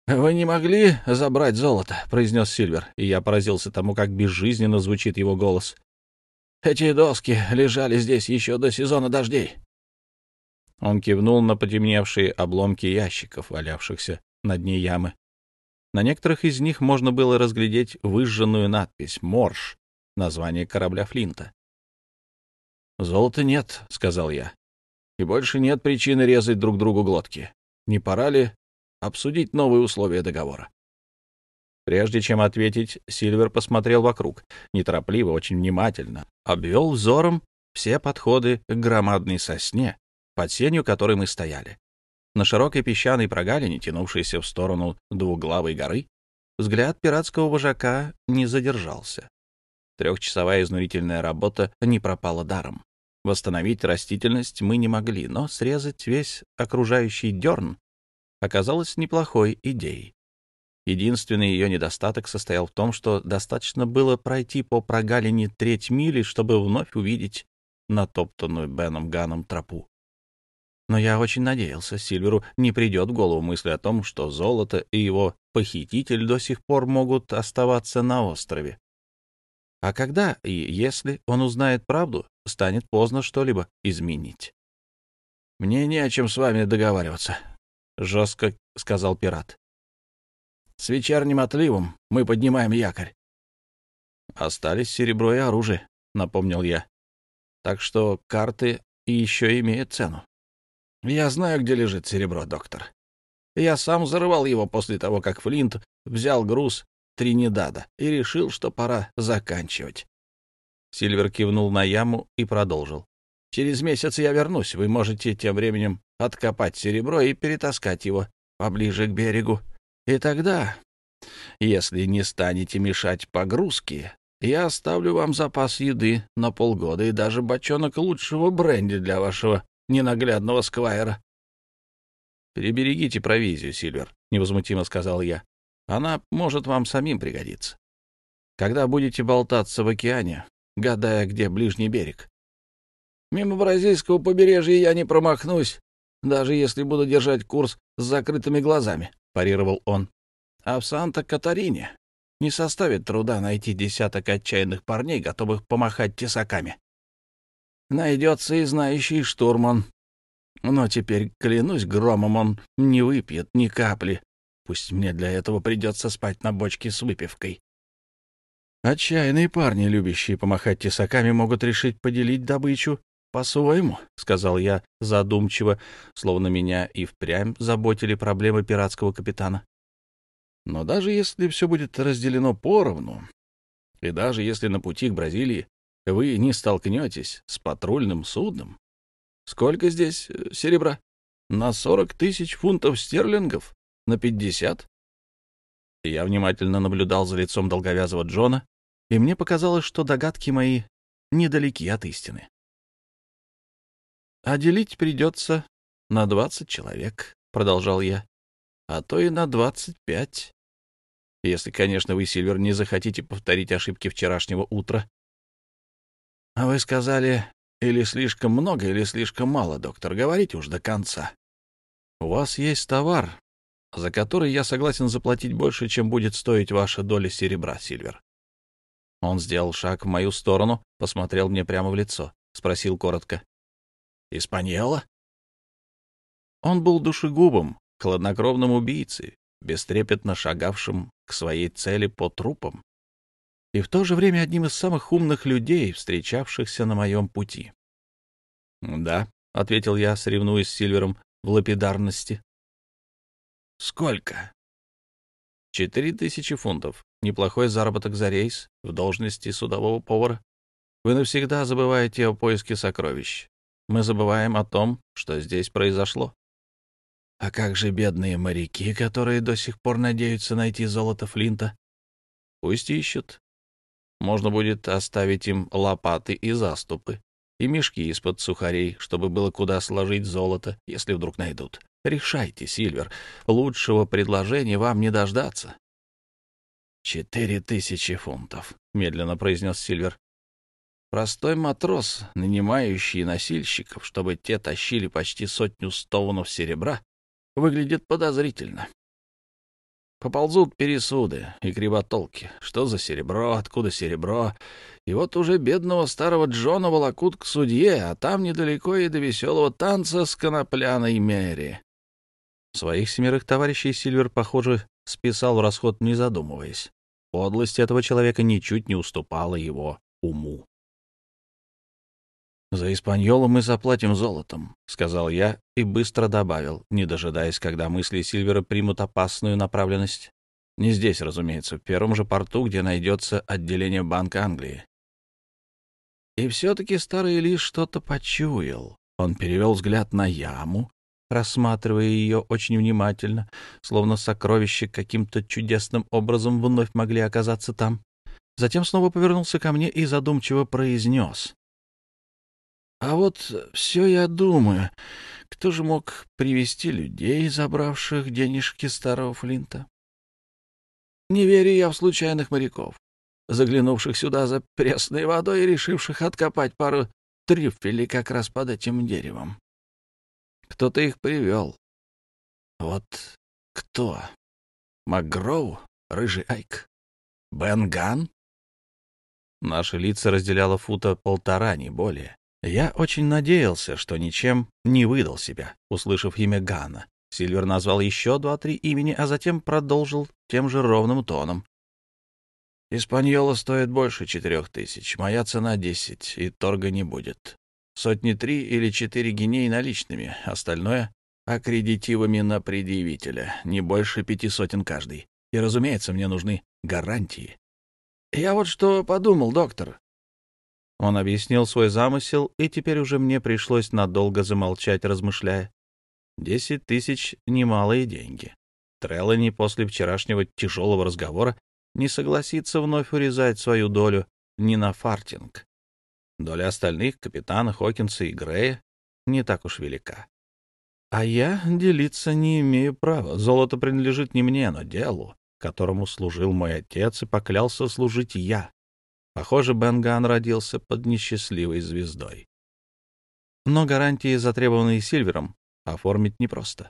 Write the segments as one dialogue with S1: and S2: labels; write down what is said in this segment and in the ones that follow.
S1: «Вы не могли забрать золото?» — произнес Сильвер, и я поразился тому, как безжизненно звучит его голос. «Эти доски лежали здесь еще до сезона дождей». Он кивнул на потемневшие обломки ящиков, валявшихся на дне ямы. На некоторых из них можно было разглядеть выжженную надпись «Морж», название корабля Флинта. «Золота нет», — сказал я, — «и больше нет причины резать друг другу глотки. Не пора ли обсудить новые условия договора?» Прежде чем ответить, Сильвер посмотрел вокруг, неторопливо, очень внимательно, обвел взором все подходы к громадной сосне, под сенью которой мы стояли. На широкой песчаной прогалине, тянувшейся в сторону двуглавой горы, взгляд пиратского вожака не задержался. Трехчасовая изнурительная работа не пропала даром. Восстановить растительность мы не могли, но срезать весь окружающий дерн оказалось неплохой идеей. Единственный ее недостаток состоял в том, что достаточно было пройти по прогалине треть мили, чтобы вновь увидеть натоптанную Беном Ганом тропу. Но я очень надеялся, Сильверу не придет в голову мысль о том, что золото и его похититель до сих пор могут оставаться на острове. А когда и если он узнает правду, станет поздно что-либо изменить. «Мне не о чем с вами договариваться», — жестко сказал пират. «С вечерним отливом мы поднимаем якорь». «Остались серебро и оружие», — напомнил я. «Так что карты еще имеют цену». «Я знаю, где лежит серебро, доктор. Я сам зарывал его после того, как Флинт взял груз Тринидада и решил, что пора заканчивать». Сильвер кивнул на яму и продолжил. «Через месяц я вернусь. Вы можете тем временем откопать серебро и перетаскать его поближе к берегу. И тогда, если не станете мешать погрузке, я оставлю вам запас еды на полгода и даже бочонок лучшего бренди для вашего ненаглядного сквайра». «Переберегите провизию, Сильвер», — невозмутимо сказал я. «Она может вам самим пригодиться. Когда будете болтаться в океане, гадая, где ближний берег». «Мимо бразильского побережья я не промахнусь, даже если буду держать курс с закрытыми глазами», — парировал он. «А в Санта-Катарине не составит труда найти десяток отчаянных парней, готовых помахать тесаками. Найдется и знающий штурман. Но теперь, клянусь громом, он не выпьет ни капли. Пусть мне для этого придется спать на бочке с выпивкой». «Отчаянные парни, любящие помахать тесаками, могут решить поделить добычу по-своему», — сказал я задумчиво, словно меня и впрямь заботили проблемы пиратского капитана. «Но даже если все будет разделено поровну, и даже если на пути к Бразилии вы не столкнетесь с патрульным судном, сколько здесь серебра? На 40 000 фунтов стерлингов? На 50?» Я внимательно наблюдал за лицом долговязого Джона, и мне показалось, что догадки мои недалеки от истины. «А делить придется на 20 человек», — продолжал я, — «а то и на 25. Если, конечно, вы, Сильвер, не захотите повторить ошибки вчерашнего утра». «А вы сказали, или слишком много, или слишком мало, доктор. Говорите уж до конца». «У вас есть товар, за который я согласен заплатить больше, чем будет стоить ваша доля серебра, Сильвер». Он сделал шаг в мою сторону, посмотрел мне прямо в лицо, спросил коротко. «Испаньола?» Он был душегубом, хладнокровным убийцей, бестрепетно шагавшим к своей цели по трупам, и в то же время одним из самых умных людей, встречавшихся на моем пути. «Да», — ответил я, соревнуясь с Сильвером в лапидарности. «Сколько?» 4000 фунтов. Неплохой заработок за рейс в должности судового повара. Вы навсегда забываете о поиске сокровищ. Мы забываем о том, что здесь произошло». «А как же бедные моряки, которые до сих пор надеются найти золото Флинта?» «Пусть ищут. Можно будет оставить им лопаты и заступы, и мешки из-под сухарей, чтобы было куда сложить золото, если вдруг найдут. Решайте, Сильвер, лучшего предложения вам не дождаться». 4000 фунтов», — медленно произнес Сильвер. «Простой матрос, нанимающий носильщиков, чтобы те тащили почти 100 стовонов серебра, выглядит подозрительно». Поползут пересуды и кривотолки. Что за серебро, откуда серебро? И вот уже бедного старого Джона волокут к судье, а там недалеко и до веселого танца с конопляной Мэри. Своих 7 товарищей Сильвер, похоже, списал в расход, не задумываясь. Подлость этого человека ничуть не уступала его уму. «За Испаньолу мы заплатим золотом», — сказал я и быстро добавил, не дожидаясь, когда мысли Сильвера примут опасную направленность. Не здесь, разумеется, в первом же порту, где найдется отделение Банка Англии. И все-таки старый лис что-то почуял. Он перевел взгляд на яму, рассматривая ее очень внимательно, словно сокровища каким-то чудесным образом вновь могли оказаться там. Затем снова повернулся ко мне и задумчиво произнес: «А вот все я думаю, кто же мог привести людей, забравших денежки старого Флинта? Не верю я в случайных моряков, заглянувших сюда за пресной водой и решивших откопать пару трюфелей как раз под этим деревом. Кто-то их привел. Вот кто? МакГроу? Рыжий Айк? Бен Ганн?» Наши лица разделяло фута 1,5, не более. Я очень надеялся, что ничем не выдал себя, услышав имя Ганна. Сильвер назвал еще 2-3 имени, а затем продолжил тем же ровным тоном. «Испаньола стоит больше 4000, моя цена 10, и торга не будет. 100-3 или 4 гиней наличными, остальное — аккредитивами на предъявителя, не больше 500 каждый. И, разумеется, мне нужны гарантии». «Я вот что подумал, доктор». Он объяснил свой замысел, и теперь уже мне пришлось надолго замолчать, размышляя. 10 000 — немалые деньги. Трелани после вчерашнего тяжелого разговора не согласится вновь урезать свою долю ни на фартинг. Доля остальных, капитана Хокинса и Грея, не так уж велика. А я делиться не имею права. Золото принадлежит не мне, но делу, которому служил мой отец и поклялся служить я. Похоже, Бен Ганн родился под несчастливой звездой. Но гарантии, затребованные Сильвером, оформить непросто.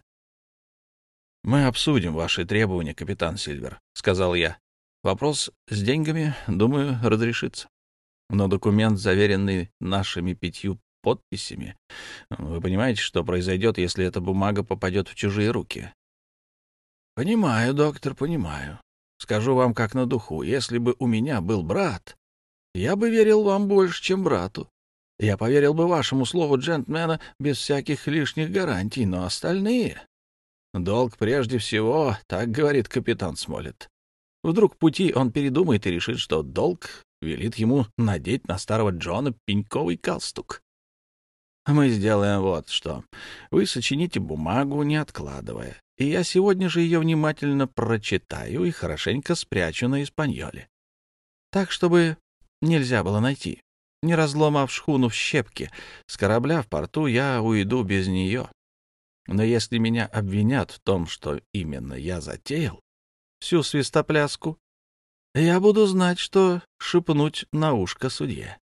S1: «Мы обсудим ваши требования, капитан Сильвер», — сказал я. «Вопрос с деньгами, думаю, разрешится. Но документ, заверенный нашими 5 подписями, вы понимаете, что произойдет, если эта бумага попадет в чужие руки?» «Понимаю, доктор, понимаю. Скажу вам как на духу, если бы у меня был брат, я бы верил вам больше, чем брату. Я поверил бы вашему слову джентльмена без всяких лишних гарантий, но остальные... Долг прежде всего, так говорит капитан Смолетт. Вдруг в пути он передумает и решит, что долг велит ему надеть на старого Джона пеньковый галстук. Мы сделаем вот что. Вы сочините бумагу, не откладывая, и я сегодня же ее внимательно прочитаю и хорошенько спрячу на Испаньоле. Так, чтобы нельзя было найти. Не разломав шхуну в щепки, с корабля в порту я уйду без нее. Но если меня обвинят в том, что именно я затеял всю свистопляску, я буду знать, что шепнуть на ушко судье.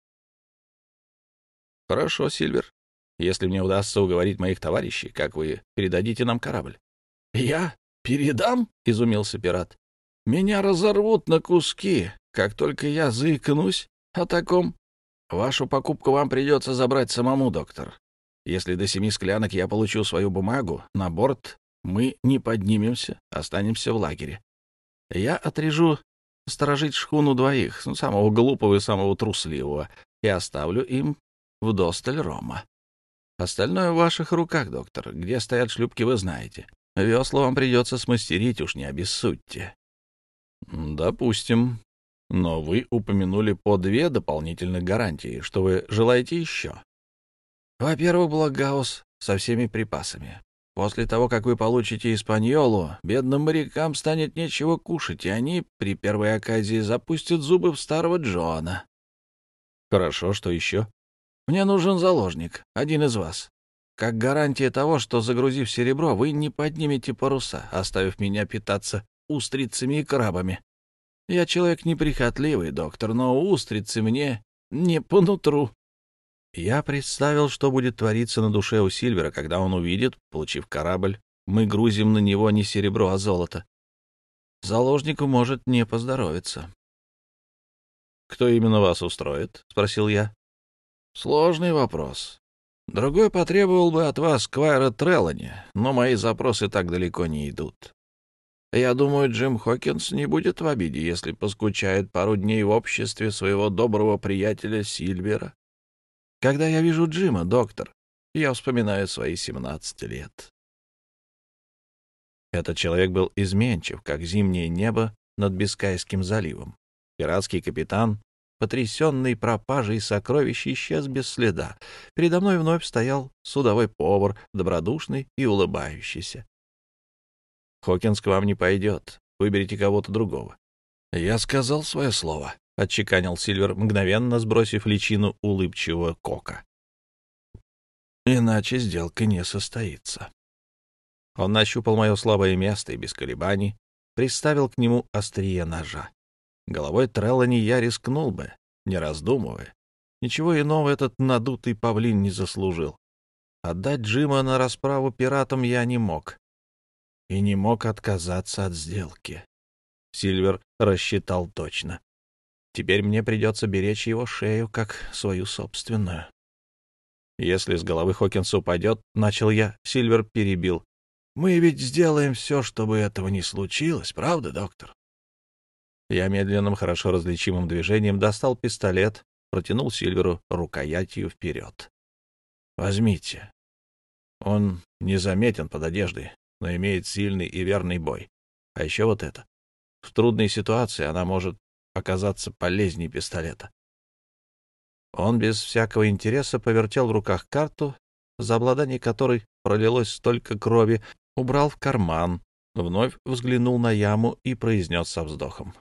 S1: — Хорошо, Сильвер. Если мне удастся уговорить моих товарищей, как вы передадите нам корабль? — Я передам? — изумился пират. — Меня разорвут на куски, как только я заикнусь о таком. Вашу покупку вам придется забрать самому, доктор. Если до 7 склянок я получу свою бумагу, на борт мы не поднимемся, останемся в лагере. Я отрежу сторожить шхуну 2, самого глупого и самого трусливого, и оставлю им вдосталь рома. Остальное в ваших руках, доктор. Где стоят шлюпки, вы знаете. Весла вам придется смастерить, уж не обессудьте. — Допустим. Но вы упомянули по 2 дополнительных гарантии. Что вы желаете еще? — Во-первых, Благаус со всеми припасами. После того, как вы получите Испаньолу, бедным морякам станет нечего кушать, и они при первой оказии запустят зубы в старого Джона. — Хорошо, что еще? — Мне нужен заложник, один из вас. Как гарантия того, что, загрузив серебро, вы не поднимете паруса, оставив меня питаться устрицами и крабами. Я человек неприхотливый, доктор, но устрицы мне не по нутру. Я представил, что будет твориться на душе у Сильвера, когда он увидит, получив корабль, мы грузим на него не серебро, а золото. Заложнику может не поздоровиться. — Кто именно вас устроит? — спросил я. — Сложный вопрос. Другой потребовал бы от вас Квайра Трелани, но мои запросы так далеко не идут. Я думаю, Джим Хокинс не будет в обиде, если поскучает пару дней в обществе своего доброго приятеля Сильвера. Когда я вижу Джима, доктор, я вспоминаю свои 17 лет. Этот человек был изменчив, как зимнее небо над Бискайским заливом. Пиратский капитан, потрясенный пропажей сокровищ, исчез без следа. Передо мной вновь стоял судовой повар, добродушный и улыбающийся. «Хокинс к вам не пойдет. Выберите кого-то другого». «Я сказал свое слово», — отчеканил Сильвер, мгновенно сбросив личину улыбчивого кока. «Иначе сделка не состоится». Он нащупал мое слабое место и без колебаний приставил к нему острие ножа. Головой Трелани я рискнул бы, не раздумывая. Ничего иного этот надутый павлин не заслужил. Отдать Джима на расправу пиратам я не мог. И не мог отказаться от сделки. Сильвер рассчитал точно. Теперь мне придется беречь его шею, как свою собственную. Если с головы Хокинса упадет, начал я, Сильвер перебил. Мы ведь сделаем все, чтобы этого не случилось, правда, доктор? Я медленным, хорошо различимым движением достал пистолет, протянул Сильверу рукоятью вперед. «Возьмите. Он незаметен под одеждой, но имеет сильный и верный бой. А еще вот это. В трудной ситуации она может оказаться полезнее пистолета». Он без всякого интереса повертел в руках карту, за обладание которой пролилось столько крови, убрал в карман, вновь взглянул на яму и произнес со вздохом.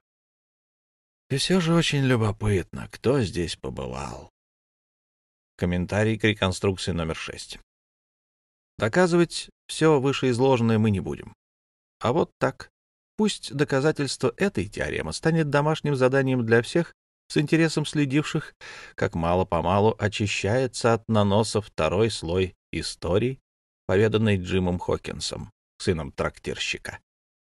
S1: И все же очень любопытно, кто здесь побывал. Комментарий к реконструкции номер 6. Доказывать все вышеизложенное мы не будем. А вот так. Пусть доказательство этой теоремы станет домашним заданием для всех, с интересом следивших, как мало-помалу очищается от наноса второй слой истории, поведанной Джимом Хокинсом, сыном трактирщика.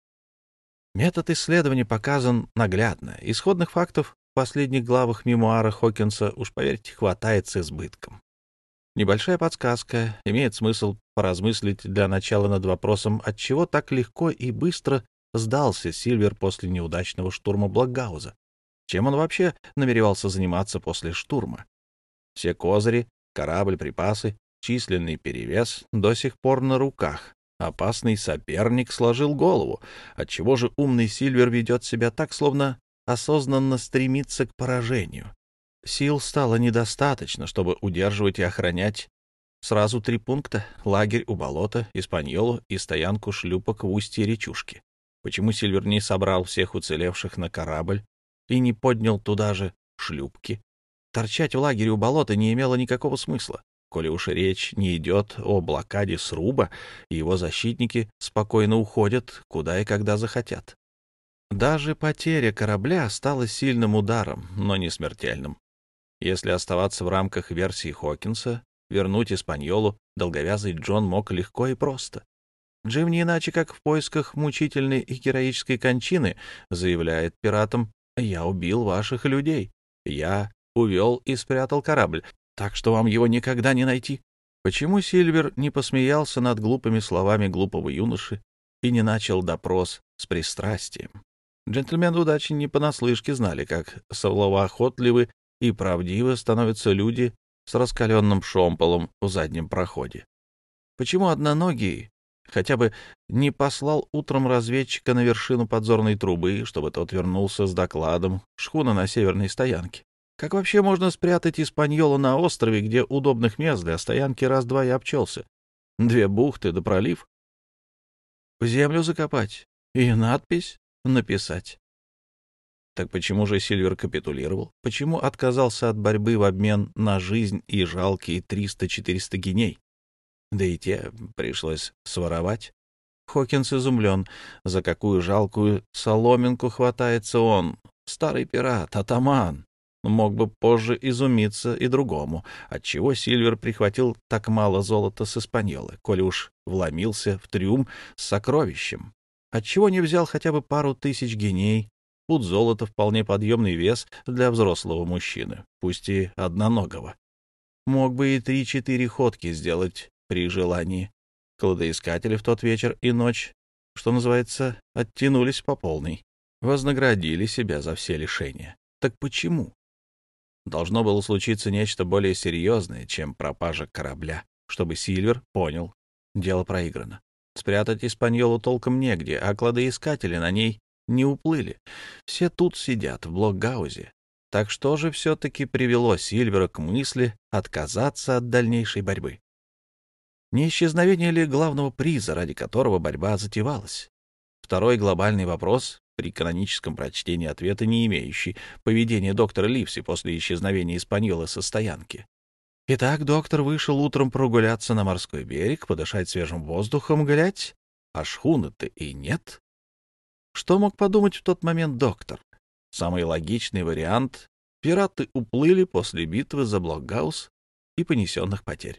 S1: Метод исследования показан наглядно. Исходных фактов в последних главах мемуара Хокинса, уж поверьте, хватает с избытком. Небольшая подсказка, имеет смысл поразмыслить для начала над вопросом, отчего так легко и быстро сдался Сильвер после неудачного штурма Блокгауза. Чем он вообще намеревался заниматься после штурма? Все козыри, корабль, припасы, численный перевес до сих пор на руках. Опасный соперник сложил голову. Отчего же умный Сильвер ведет себя так, словно осознанно стремится к поражению? Сил стало недостаточно, чтобы удерживать и охранять сразу 3 пункта — лагерь у болота, Испаньолу и стоянку шлюпок в устье речушки. Почему Сильвер не собрал всех уцелевших на корабль и не поднял туда же шлюпки? Торчать в лагере у болота не имело никакого смысла. Коли уж речь не идет о блокаде сруба, его защитники спокойно уходят, куда и когда захотят. Даже потеря корабля стала сильным ударом, но не смертельным. Если оставаться в рамках версии Хокинса, вернуть Испаньолу долговязый Джон мог легко и просто. Джим не иначе, как в поисках мучительной и героической кончины, заявляет пиратам: «Я убил ваших людей, я увел и спрятал корабль, так что вам его никогда не найти». Почему Сильвер не посмеялся над глупыми словами глупого юноши и не начал допрос с пристрастием? Джентльмены удачи не понаслышке знали, как словоохотливы и правдивы становятся люди с раскаленным шомполом в заднем проходе. Почему одноногий хотя бы не послал утром разведчика на вершину подзорной трубы, чтобы тот вернулся с докладом шхуна на северной стоянке? Как вообще можно спрятать Испаньолу на острове, где удобных мест для стоянки раз-два и обчелся? 2 бухты да пролив. В землю закопать и надпись написать. Так почему же Сильвер капитулировал? Почему отказался от борьбы в обмен на жизнь и жалкие 300-400 гиней? Да и те пришлось своровать. Хокинс изумлен, за какую жалкую соломинку хватается он, старый пират, атаман. Мог бы позже изумиться и другому, отчего Сильвер прихватил так мало золота с Испаньолы, коли уж вломился в трюм с сокровищем. Отчего не взял хотя бы пару тысяч геней? Пуд золота — вполне подъемный вес для взрослого мужчины, пусть и одноногого. Мог бы и 3-4 ходки сделать при желании. Кладоискатели в тот вечер и ночь, что называется, оттянулись по полной, вознаградили себя за все лишения. Так почему? Должно было случиться нечто более серьезное, чем пропажа корабля, чтобы Сильвер понял — дело проиграно. Спрятать Испаньолу толком негде, а кладоискатели на ней не уплыли. Все тут сидят, в Блокгаузе. Так что же все-таки привело Сильвера к мысли отказаться от дальнейшей борьбы? Не исчезновение ли главного приза, ради которого борьба затевалась? Второй глобальный вопрос, при каноническом прочтении ответа не имеющий, поведение доктора Ливси после исчезновения Испаньолы со стоянки. Итак, доктор вышел утром прогуляться на морской берег, подышать свежим воздухом, глядь, а шхуны-то и нет. Что мог подумать в тот момент доктор? Самый логичный вариант — пираты уплыли после битвы за Блокгаус и понесенных потерь.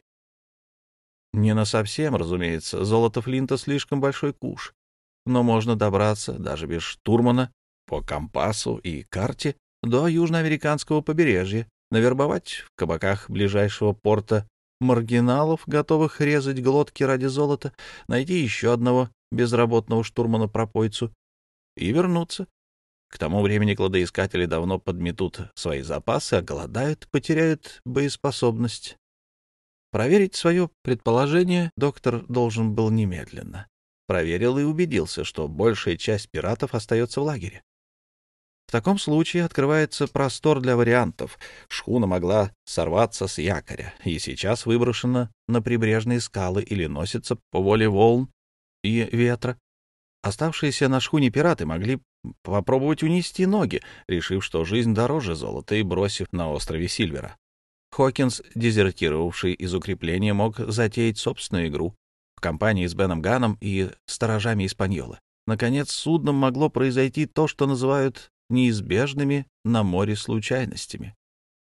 S1: Не насовсем, разумеется, золото Флинта слишком большой куш, но можно добраться, даже без штурмана, по компасу и карте до южноамериканского побережья, навербовать в кабаках ближайшего порта маргиналов, готовых резать глотки ради золота, найти еще одного безработного штурмана-пропойцу и вернуться. К тому времени кладоискатели давно подметут свои запасы, оголодают, потеряют боеспособность. Проверить свое предположение доктор должен был немедленно. Проверил и убедился, что большая часть пиратов остается в лагере. В таком случае открывается простор для вариантов. Шхуна могла сорваться с якоря и сейчас выброшена на прибрежные скалы или носится по воле волн и ветра. Оставшиеся на шхуне пираты могли попробовать унести ноги, решив, что жизнь дороже золота, и бросив на острове Сильвера. Хокинс, дезертировавший из укрепления, мог затеять собственную игру в компании с Беном Ганном и сторожами Испаньолы. Наконец, с судном могло произойти то, что называют неизбежными на море случайностями.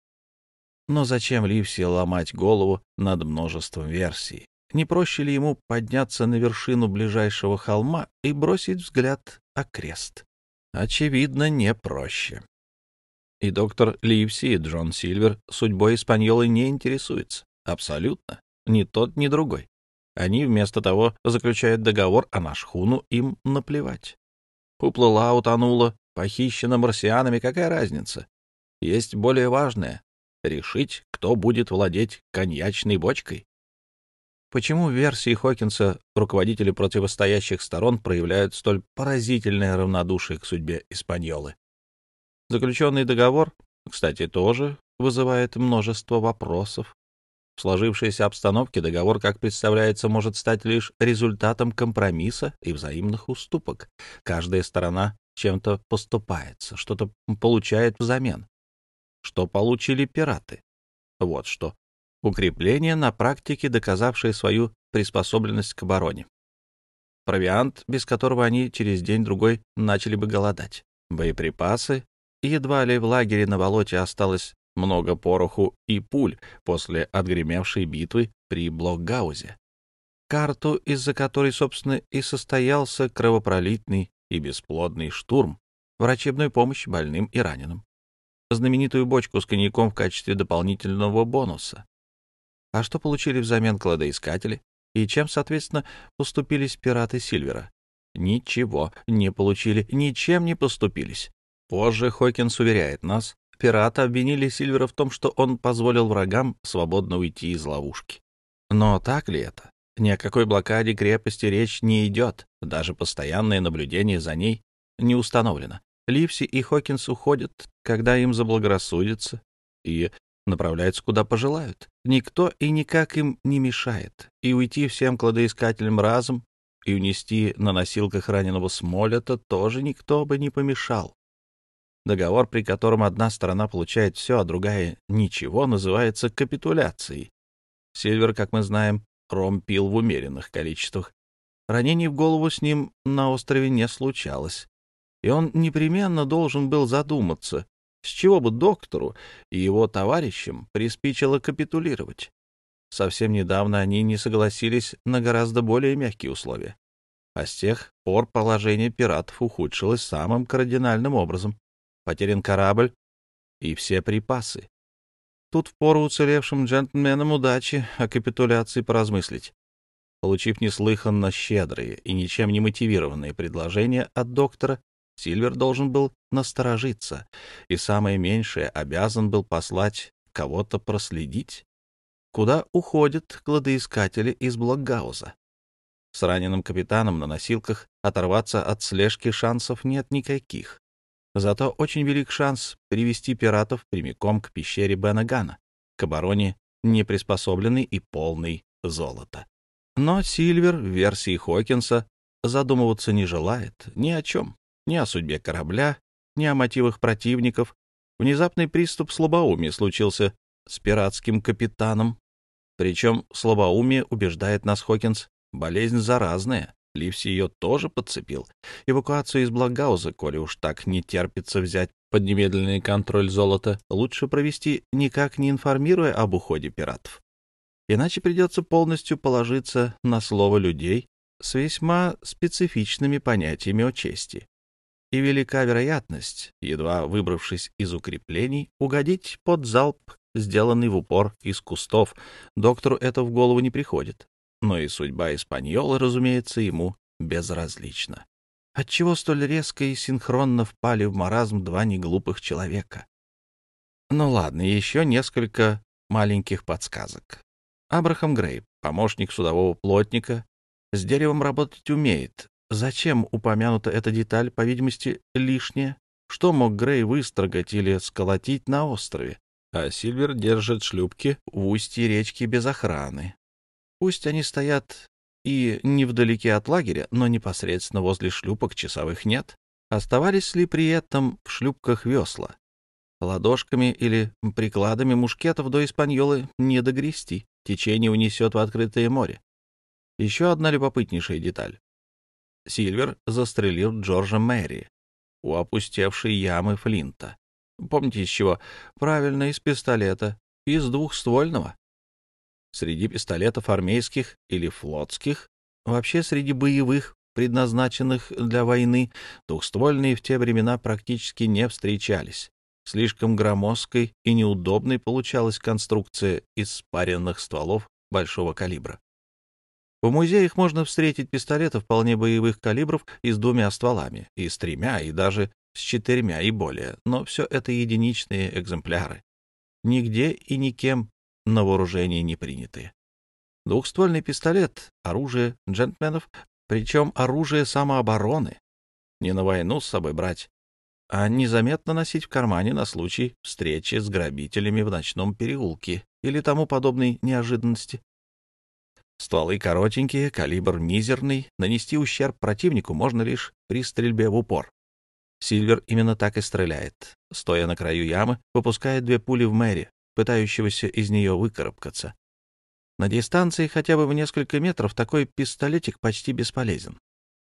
S1: Но зачем Ливси ломать голову над множеством версий? Не проще ли ему подняться на вершину ближайшего холма и бросить взгляд окрест? Очевидно, не проще. И доктор Ливси, и Джон Сильвер судьбой Испаньолы не интересуются. Абсолютно. Ни тот, ни другой. Они вместо того заключают договор, а на шхуну им наплевать. Уплыла, утонула, похищена марсианами, какая разница? Есть более важное — решить, кто будет владеть коньячной бочкой. Почему в версии Хокинса руководители противостоящих сторон проявляют столь поразительное равнодушие к судьбе Испаньолы? Заключенный договор, кстати, тоже вызывает множество вопросов. В сложившейся обстановке договор, как представляется, может стать лишь результатом компромисса и взаимных уступок. Каждая сторона чем-то поступается, что-то получает взамен. Что получили пираты? Вот что. Укрепление, на практике доказавшее свою приспособленность к обороне. Провиант, без которого они через день-другой начали бы голодать. Боеприпасы. Едва ли в лагере на болоте осталось много пороху и пуль после отгремевшей битвы при Блокгаузе. Карту, из-за которой, собственно, и состоялся кровопролитный и бесплодный штурм, врачебную помощь больным и раненым. Знаменитую бочку с коньяком в качестве дополнительного бонуса. А что получили взамен кладоискатели? И чем, соответственно, поступились пираты Сильвера? Ничего не получили, ничем не поступились. Позже Хокинс уверяет нас, пираты обвинили Сильвера в том, что он позволил врагам свободно уйти из ловушки. Но так ли это? Ни о какой блокаде крепости речь не идет, даже постоянное наблюдение за ней не установлено. Ливси и Хокинс уходят, когда им заблагорассудится, и направляются куда пожелают. Никто и никак им не мешает. И уйти всем кладоискателям разом, и унести на носилках раненого Смолета тоже никто бы не помешал. Договор, при котором одна сторона получает все, а другая — ничего, называется капитуляцией. Сильвер, как мы знаем, ром пил в умеренных количествах. Ранений в голову с ним на острове не случалось. И он непременно должен был задуматься, с чего бы доктору и его товарищам приспичило капитулировать. Совсем недавно они не согласились на гораздо более мягкие условия. А с тех пор положение пиратов ухудшилось самым кардинальным образом. Потерян корабль и все припасы. Тут впору уцелевшим джентльменам удачи о капитуляции поразмыслить. Получив неслыханно щедрые и ничем не мотивированные предложения от доктора, Сильвер должен был насторожиться и самое меньшее обязан был послать кого-то проследить, куда уходят кладоискатели из Блокгауза. С раненым капитаном на носилках оторваться от слежки шансов нет никаких. Зато очень велик шанс привести пиратов прямиком к пещере Бена-Гана, к обороне неприспособленной и полной золота. Но Сильвер в версии Хокинса задумываться не желает ни о чем, ни о судьбе корабля, ни о мотивах противников. Внезапный приступ слабоумия случился с пиратским капитаном. Причем слабоумие, убеждает нас Хокинс, болезнь заразная. Ливси ее тоже подцепил. Эвакуацию из Блокгауза, коли уж так не терпится взять под немедленный контроль золота, лучше провести, никак не информируя об уходе пиратов. Иначе придется полностью положиться на слово людей с весьма специфичными понятиями о чести. И велика вероятность, едва выбравшись из укреплений, угодить под залп, сделанный в упор из кустов. Доктору это в голову не приходит. Но и судьба Испаньолы, разумеется, ему безразлична. Отчего столь резко и синхронно впали в маразм два неглупых человека? Ну ладно, еще несколько маленьких подсказок. Абрахам Грей, помощник судового плотника, с деревом работать умеет. Зачем упомянута эта деталь, по видимости, лишняя? Что мог Грей выстрогать или сколотить на острове? А Сильвер держит шлюпки в устье речки без охраны. Пусть они стоят и невдалеке от лагеря, но непосредственно возле шлюпок часовых нет. Оставались ли при этом в шлюпках весла? Ладошками или прикладами мушкетов до Испаньолы не догрести. Течение унесет в открытое море. Еще одна любопытнейшая деталь. Сильвер застрелил Джорджа Мэри у опустевшей ямы Флинта. Помните из чего? Правильно, из пистолета. Из двухствольного. Среди пистолетов армейских или флотских, вообще среди боевых, предназначенных для войны, двухствольные в те времена практически не встречались. Слишком громоздкой и неудобной получалась конструкция из спаренных стволов большого калибра. В музеях можно встретить пистолеты вполне боевых калибров и с двумя стволами, и с тремя, и даже с четырьмя и более, но все это единичные экземпляры. Нигде и никем на вооружении не принятые. Двухствольный пистолет — оружие джентльменов, причем оружие самообороны. Не на войну с собой брать, а незаметно носить в кармане на случай встречи с грабителями в ночном переулке или тому подобной неожиданности. Стволы коротенькие, калибр мизерный, нанести ущерб противнику можно лишь при стрельбе в упор. Сильвер именно так и стреляет. Стоя на краю ямы, выпускает две пули в Мэри, пытающегося из нее выкарабкаться. На дистанции хотя бы в несколько метров такой пистолетик почти бесполезен.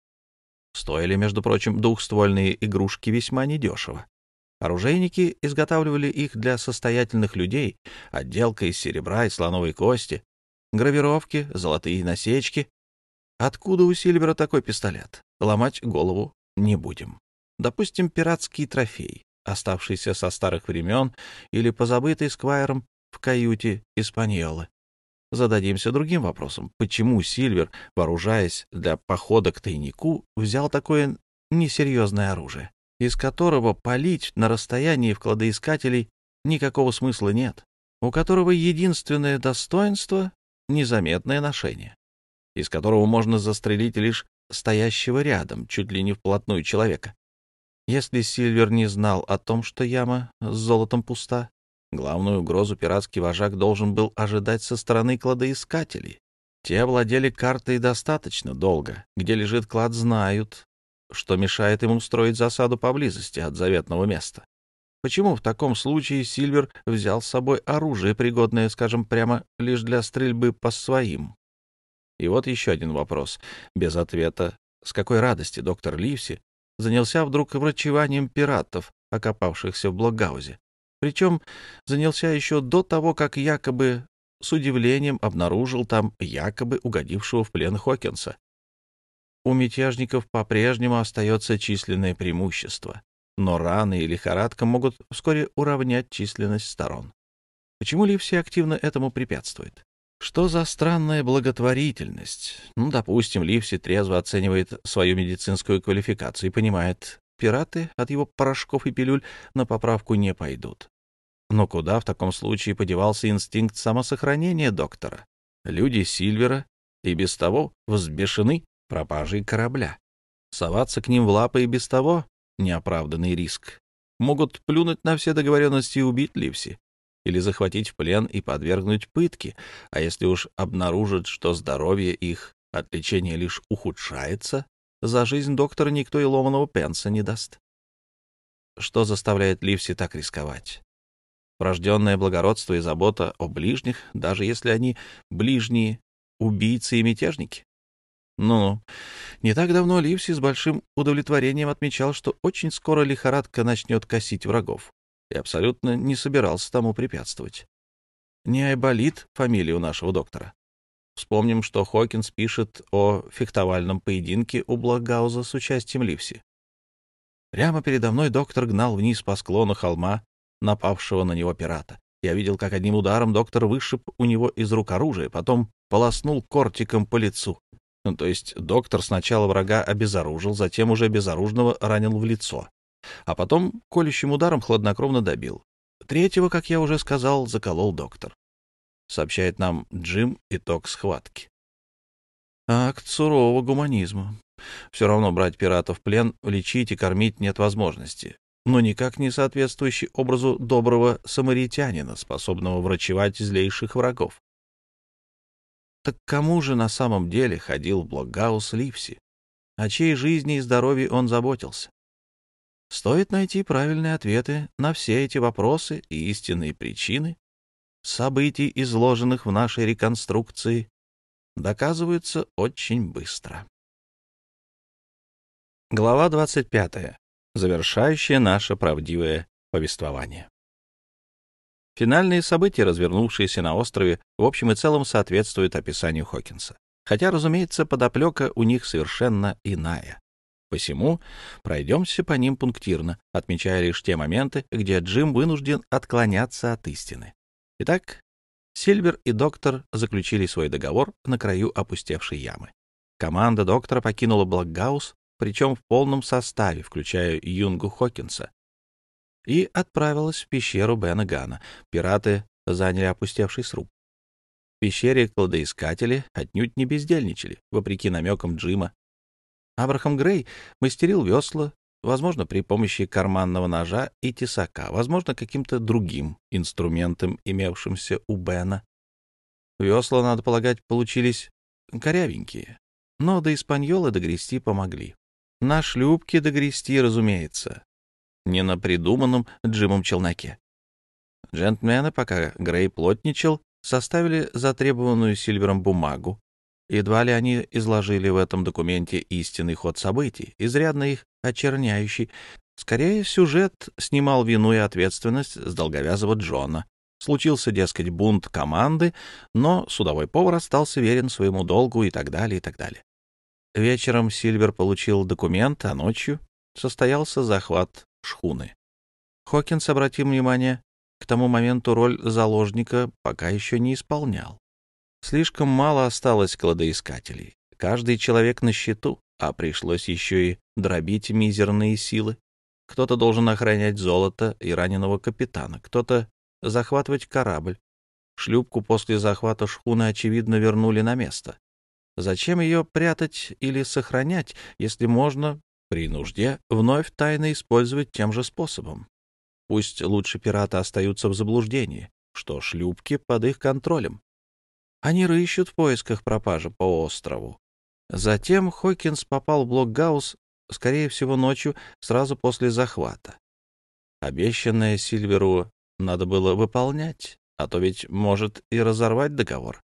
S1: Стоили, между прочим, двухствольные игрушки весьма недешево. Оружейники изготавливали их для состоятельных людей, отделка из серебра и слоновой кости, гравировки, золотые насечки. Откуда у Сильвера такой пистолет? Ломать голову не будем. Допустим, пиратский трофей, оставшийся со старых времен или позабытый сквайром в каюте Испаньолы. Зададимся другим вопросом. Почему Сильвер, вооружаясь для похода к тайнику, взял такое несерьезное оружие, из которого палить на расстоянии в кладоискателей никакого смысла нет, у которого единственное достоинство — незаметное ношение, из которого можно застрелить лишь стоящего рядом, чуть ли не вплотную человека? Если Сильвер не знал о том, что яма с золотом пуста, главную угрозу пиратский вожак должен был ожидать со стороны кладоискателей. Те владели картой достаточно долго. Где лежит клад, знают, что мешает им устроить засаду поблизости от заветного места. Почему в таком случае Сильвер взял с собой оружие, пригодное, скажем прямо, лишь для стрельбы по своим? И вот еще один вопрос, без ответа. С какой радости доктор Ливси занялся вдруг врачеванием пиратов, окопавшихся в Блокгаузе? Причем занялся еще до того, как якобы с удивлением обнаружил там якобы угодившего в плен Хокинса. у мятежников по-прежнему остается численное преимущество, но раны и лихорадка могут вскоре уравнять численность сторон. Почему Ливси активно этому препятствует? Что за странная благотворительность? Допустим, Ливси трезво оценивает свою медицинскую квалификацию и понимает, пираты от его порошков и пилюль на поправку не пойдут. Но куда в таком случае подевался инстинкт самосохранения доктора? Люди Сильвера и без того взбешены пропажей корабля. Соваться к ним в лапы и без того неоправданный риск. Могут плюнуть на все договоренности и убить Ливси, или захватить в плен и подвергнуть пытке, а если уж обнаружат, что здоровье их от лечения лишь ухудшается, за жизнь доктора никто и ломаного пенса не даст. Что заставляет Ливси так рисковать? Врожденное благородство и забота о ближних, даже если они ближние убийцы и мятежники? Не так давно Ливси с большим удовлетворением отмечал, что очень скоро лихорадка начнет косить врагов, и абсолютно не собирался тому препятствовать. Не Айболит фамилия у нашего доктора. Вспомним, что Хокинс пишет о фехтовальном поединке у Блокгауза с участием Ливси. Прямо передо мной доктор гнал вниз по склону холма напавшего на него пирата. Я видел, как одним ударом доктор вышиб у него из рук оружие, потом полоснул кортиком по лицу. То есть доктор сначала врага обезоружил, затем уже безоружного ранил в лицо, а потом колющим ударом хладнокровно добил. Третьего, как я уже сказал, заколол доктор. Сообщает нам Джим итог схватки. Акт сурового гуманизма. Все равно брать пирата в плен, лечить и кормить нет возможности, но никак не соответствующий образу доброго самаритянина, способного врачевать злейших врагов. Так кому же на самом деле ходил в Блокгаус Ливси? О чьей жизни и здоровье он заботился? Стоит найти правильные ответы на все эти вопросы и истинные причины. Событий, изложенных в нашей реконструкции, доказываются очень быстро. Глава 25. Завершающая наше правдивое повествование. Финальные события, развернувшиеся на острове, в общем и целом соответствуют описанию Хокинса. Хотя, разумеется, подоплека у них совершенно иная. Посему пройдемся по ним пунктирно, отмечая лишь те моменты, где Джим вынужден отклоняться от истины. Итак, Сильвер и доктор заключили свой договор на краю опустевшей ямы. Команда доктора покинула Блокгаус, причем в полном составе, включая юнгу Хокинса, и отправилась в пещеру Бена Гана. Пираты заняли опустевший сруб. В пещере кладоискатели отнюдь не бездельничали, вопреки намекам Джима. Абрахам Грей мастерил весла, возможно, при помощи карманного ножа и тесака, возможно, каким-то другим инструментом, имевшимся у Бена. Весла, надо полагать, получились корявенькие, но до Испаньолы догрести помогли. На шлюпке догрести, разумеется, не на придуманном Джимом челноке. Джентльмены, пока Грей плотничал, составили затребованную Сильвером бумагу. Едва ли они изложили в этом документе истинный ход событий, изрядно их очерняющий. Скорее, сюжет снимал вину и ответственность с долговязого Джона. Случился, дескать, бунт команды, но судовой повар остался верен своему долгу и так далее, и так далее. Вечером Сильвер получил документ, а ночью состоялся захват шхуны. Хокинс, обратим внимание, к тому моменту роль заложника пока еще не исполнял. Слишком мало осталось кладоискателей. Каждый человек на счету, а пришлось еще и дробить мизерные силы. Кто-то должен охранять золото и раненого капитана, кто-то захватывать корабль. Шлюпку после захвата шхуны, очевидно, вернули на место. Зачем ее прятать или сохранять, если можно при нужде вновь тайно использовать тем же способом? Пусть лучше пираты остаются в заблуждении, что шлюпки под их контролем. Они рыщут в поисках пропажи по острову. Затем Хокинс попал в Блокгаус, скорее всего, ночью, сразу после захвата. Обещанное Сильверу надо было выполнять, а то ведь может и разорвать договор.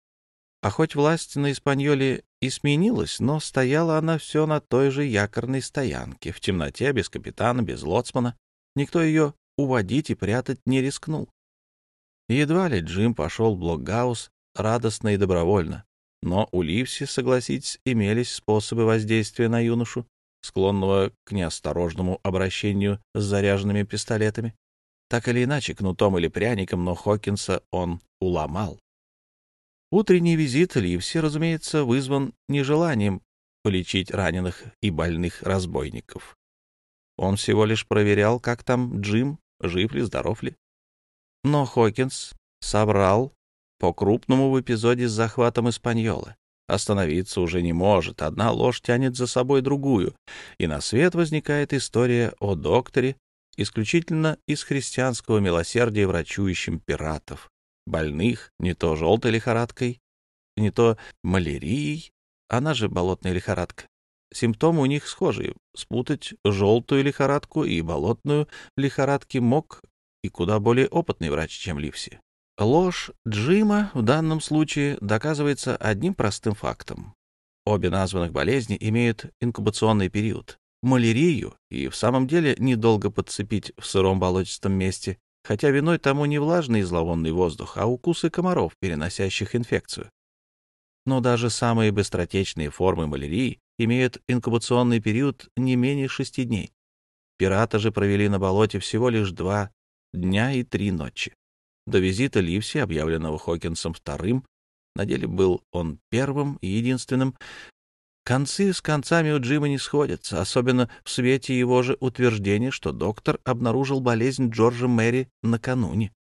S1: А хоть власть на Испаньоле и сменилась, но стояла она все на той же якорной стоянке, в темноте, без капитана, без лоцмана. Никто ее уводить и прятать не рискнул. Едва ли Джим пошел в Блокгаус радостно и добровольно. Но у Ливси, согласитесь, имелись способы воздействия на юношу, склонного к неосторожному обращению с заряженными пистолетами. Так или иначе, кнутом или пряником, но Хокинса он уломал. Утренний визит Ливси, разумеется, вызван нежеланием полечить раненых и больных разбойников. Он всего лишь проверял, как там Джим, жив ли, здоров ли. Но Хокинс соврал по-крупному в эпизоде с захватом Испаньолы. Остановиться уже не может, одна ложь тянет за собой другую, и на свет возникает история о докторе, исключительно из христианского милосердия врачующим пиратов, больных не то желтой лихорадкой, не то малярией, она же болотная лихорадка. Симптомы у них схожие. Спутать желтую лихорадку и болотную лихорадки мог и куда более опытный врач, чем Ливси. Ложь Джима в данном случае доказывается одним простым фактом. Обе названных болезни имеют инкубационный период. Малярию и в самом деле недолго подцепить в сыром болотистом месте, хотя виной тому не влажный и зловонный воздух, а укусы комаров, переносящих инфекцию. Но даже самые быстротечные формы малярии имеют инкубационный период не менее 6 дней. Пираты же провели на болоте всего лишь 2 дня и 3 ночи. До визита Ливси, объявленного Хокинсом вторым, на деле был он первым и единственным, концы с концами у Джима не сходятся, особенно в свете его же утверждения, что доктор обнаружил болезнь Джорджа Мэри накануне.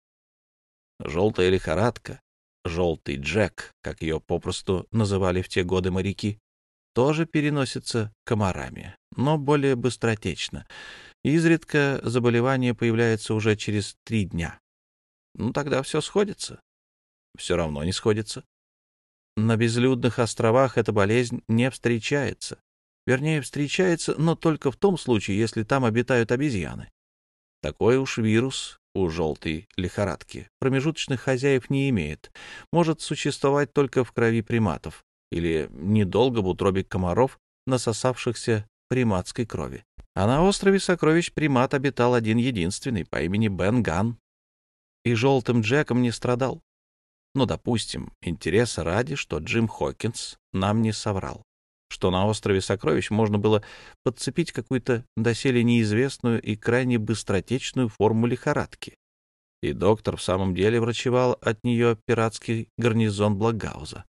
S1: Желтая лихорадка, желтый Джек, как ее попросту называли в те годы моряки, тоже переносится комарами, но более быстротечно. Изредка заболевание появляется уже через 3 дня. Ну, тогда все сходится. Все равно не сходится. На безлюдных островах эта болезнь не встречается. Вернее, встречается, но только в том случае, если там обитают обезьяны. Такой уж вирус у желтой лихорадки промежуточных хозяев не имеет. Может существовать только в крови приматов или недолго в утробе комаров, насосавшихся приматской крови. А на острове Сокровищ примат обитал один-единственный по имени Бен Ганн. И желтым Джеком не страдал. Но, допустим, интереса ради, что Джим Хокинс нам не соврал, что на острове Сокровищ можно было подцепить какую-то доселе неизвестную и крайне быстротечную форму лихорадки. И доктор в самом деле врачевал от нее пиратский гарнизон Благауза.